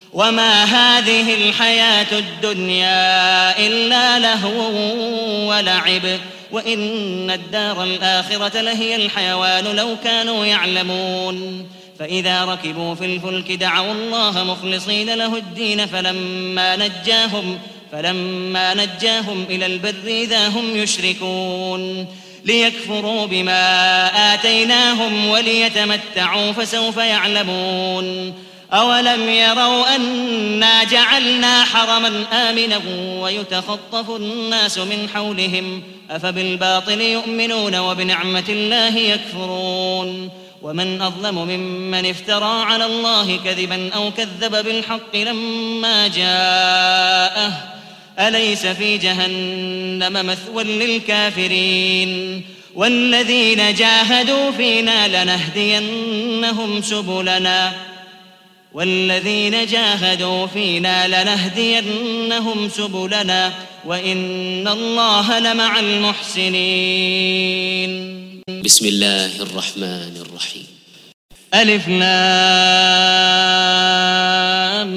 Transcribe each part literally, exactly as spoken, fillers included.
وما هذه الحياة الدنيا إلا لهو ولعب وإن الدار الآخرة لهي الحيوان لو كانوا يعلمون فإذا ركبوا في الفلك دعوا الله مخلصين له الدين فلما نجاهم, فلما نجاهم إلى البر إذا هم يشركون ليكفروا بما آتيناهم وليتمتعوا فسوف يعلمون أولم يروا أنا جعلنا حرما آمنا ويتخطف الناس من حولهم أفبالباطل يؤمنون وبنعمة الله يكفرون ومن أظلم ممن افترى على الله كذبا أو كذب بالحق لما جاءه أليس في جهنم مثوى للكافرين والذين جاهدوا فينا لنهدينهم سبلنا والذين جاهدوا فينا لنهدينهم سبلنا وإن الله لمع المحسنين. بسم الله الرحمن الرحيم. ألف لام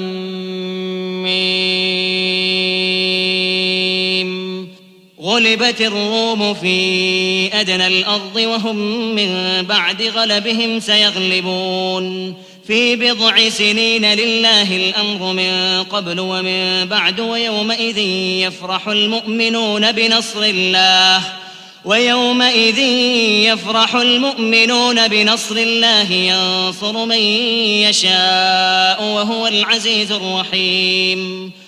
ميم. غلبت الروم في أدنى الأرض وهم من بعد غلبهم سيغلبون في بضع سنين لله الأمر من قبل ومن بعد ويومئذ يفرح المؤمنون بنصر الله ويومئذ يفرح المؤمنون بنصر الله ينصر من يشاء وهو العزيز الرحيم.